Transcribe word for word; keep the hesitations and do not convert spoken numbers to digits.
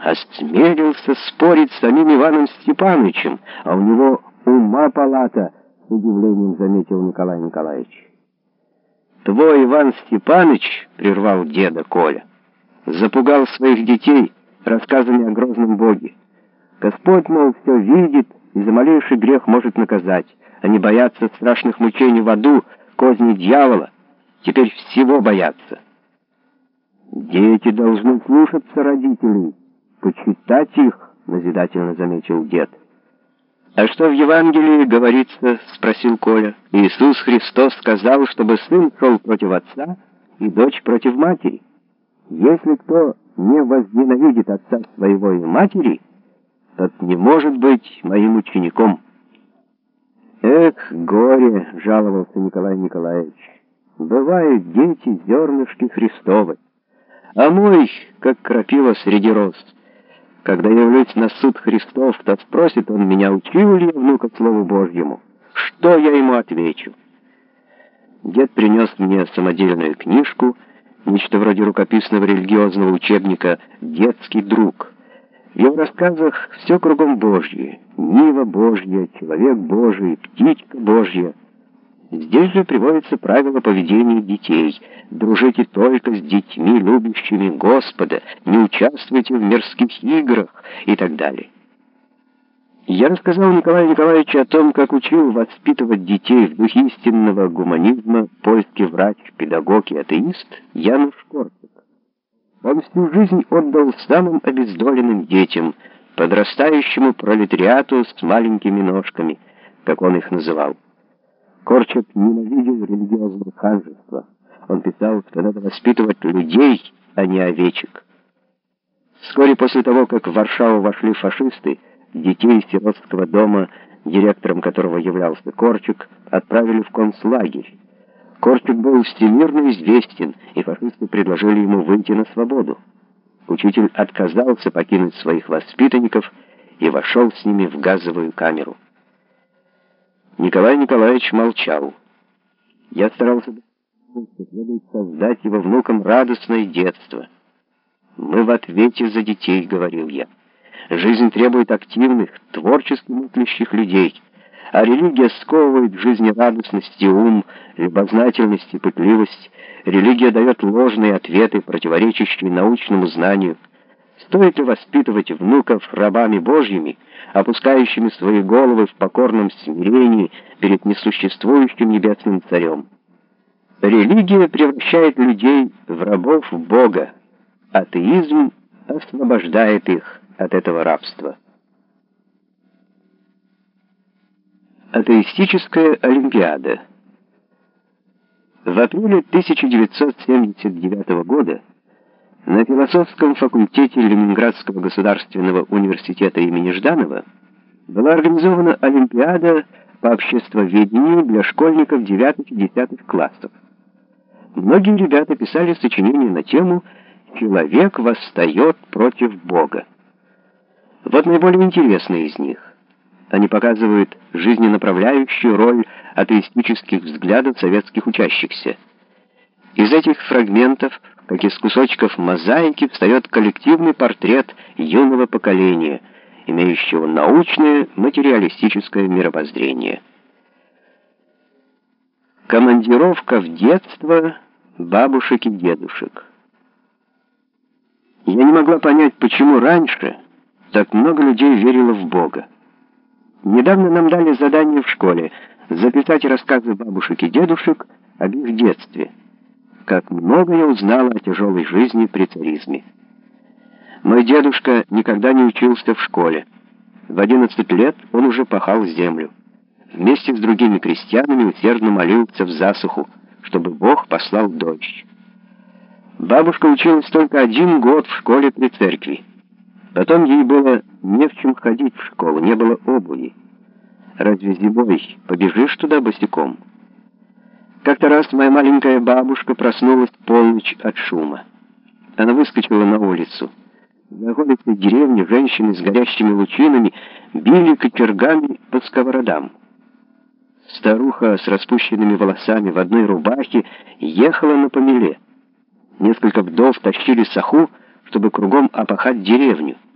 осмелился спорить с самим Иваном Степановичем, а у него ума палата, с удивлением заметил Николай Николаевич. Твой Иван Степанович, прервал деда Коля, запугал своих детей рассказами о грозном Боге. Господь, мол, все видит и за малейший грех может наказать. Они боятся страшных мучений в аду, козни дьявола. Теперь всего боятся. Дети должны слушаться родителей, почитать их, назидательно заметил дед. «А что в Евангелии говорится?» — спросил Коля. «Иисус Христос сказал, чтобы сын шел против отца и дочь против матери. Если кто не возненавидит отца своего и матери, тот не может быть моим учеником». «Эх, горе!» — жаловался Николай Николаевич. «Бывают дети зернышки Христовы, а мой, как крапива среди роз. Когда явлюсь на суд Христов, то спросит он меня, учил ли я внука Слову Божьему. Что я ему отвечу?» Дед принес мне самодельную книжку, нечто вроде рукописного религиозного учебника «Детский друг». В его рассказах все кругом Божье. Нива Божья, человек Божий, птичка Божья. Здесь же приводится правило поведения детей. Дружите только с детьми, любящими Господа, не участвуйте в мирских играх и так далее. Я рассказал Николаю Николаевичу о том, как учил воспитывать детей в духе истинного гуманизма польский врач, педагог и атеист Януш Корчак. Он всю жизнь отдал самым обездоленным детям, подрастающему пролетариату с маленькими ножками, как он их называл. Корчак ненавидел религиозное ханжество. Он писал, что надо воспитывать людей, а не овечек. Вскоре после того, как в Варшаву вошли фашисты, детей сиротского дома, директором которого являлся Корчак, отправили в концлагерь. Корчак был всемирно известен, и фашисты предложили ему выйти на свободу. Учитель отказался покинуть своих воспитанников и вошел с ними в газовую камеру. Николай Николаевич молчал. Я старался, что следует создать его внукам радостное детство. «Мы в ответе за детей», — говорил я. «Жизнь требует активных, творчески мыслящих людей, а религия сковывает жизнерадостность и ум, любознательность и пытливость. Религия дает ложные ответы, противоречащие научному знанию. Стоит ли воспитывать внуков рабами Божьими, опускающими свои головы в покорном смирении перед несуществующим небесным царем? Религия превращает людей в рабов Бога. Атеизм освобождает их от этого рабства». Атеистическая олимпиада. В апреле тысяча девятьсот семьдесят девятого года на философском факультете Ленинградского государственного университета имени Жданова была организована олимпиада по обществоведению для школьников девятых и десятых классов. Многие ребята писали сочинения на тему «Человек восстает против Бога». Вот наиболее интересные из них. Они показывают жизненаправляющую роль атеистических взглядов советских учащихся. Из этих фрагментов, как из кусочков мозаики, встает коллективный портрет юного поколения, имеющего научное материалистическое мировоззрение. Командировка в детство бабушек и дедушек. Я не могла понять, почему раньше так много людей верило в Бога. Недавно нам дали задание в школе записать рассказы бабушек и дедушек об их детстве. Как много я узнала о тяжелой жизни при царизме. Мой дедушка никогда не учился в школе. В одиннадцать лет он уже пахал землю. Вместе с другими крестьянами усердно молился в засуху, чтобы Бог послал дождь. Бабушка училась только один год в школе при церкви. Потом ей было не в чем ходить в школу, не было обуви. Разве зимой побежишь туда босиком? Как-то раз моя маленькая бабушка проснулась в полночь от шума. Она выскочила на улицу. На улице деревни женщины с горящими лучинами били кочергами по сковородам. Старуха с распущенными волосами в одной рубахе ехала на помеле. Несколько вдов тащили саху, чтобы кругом опахать деревню.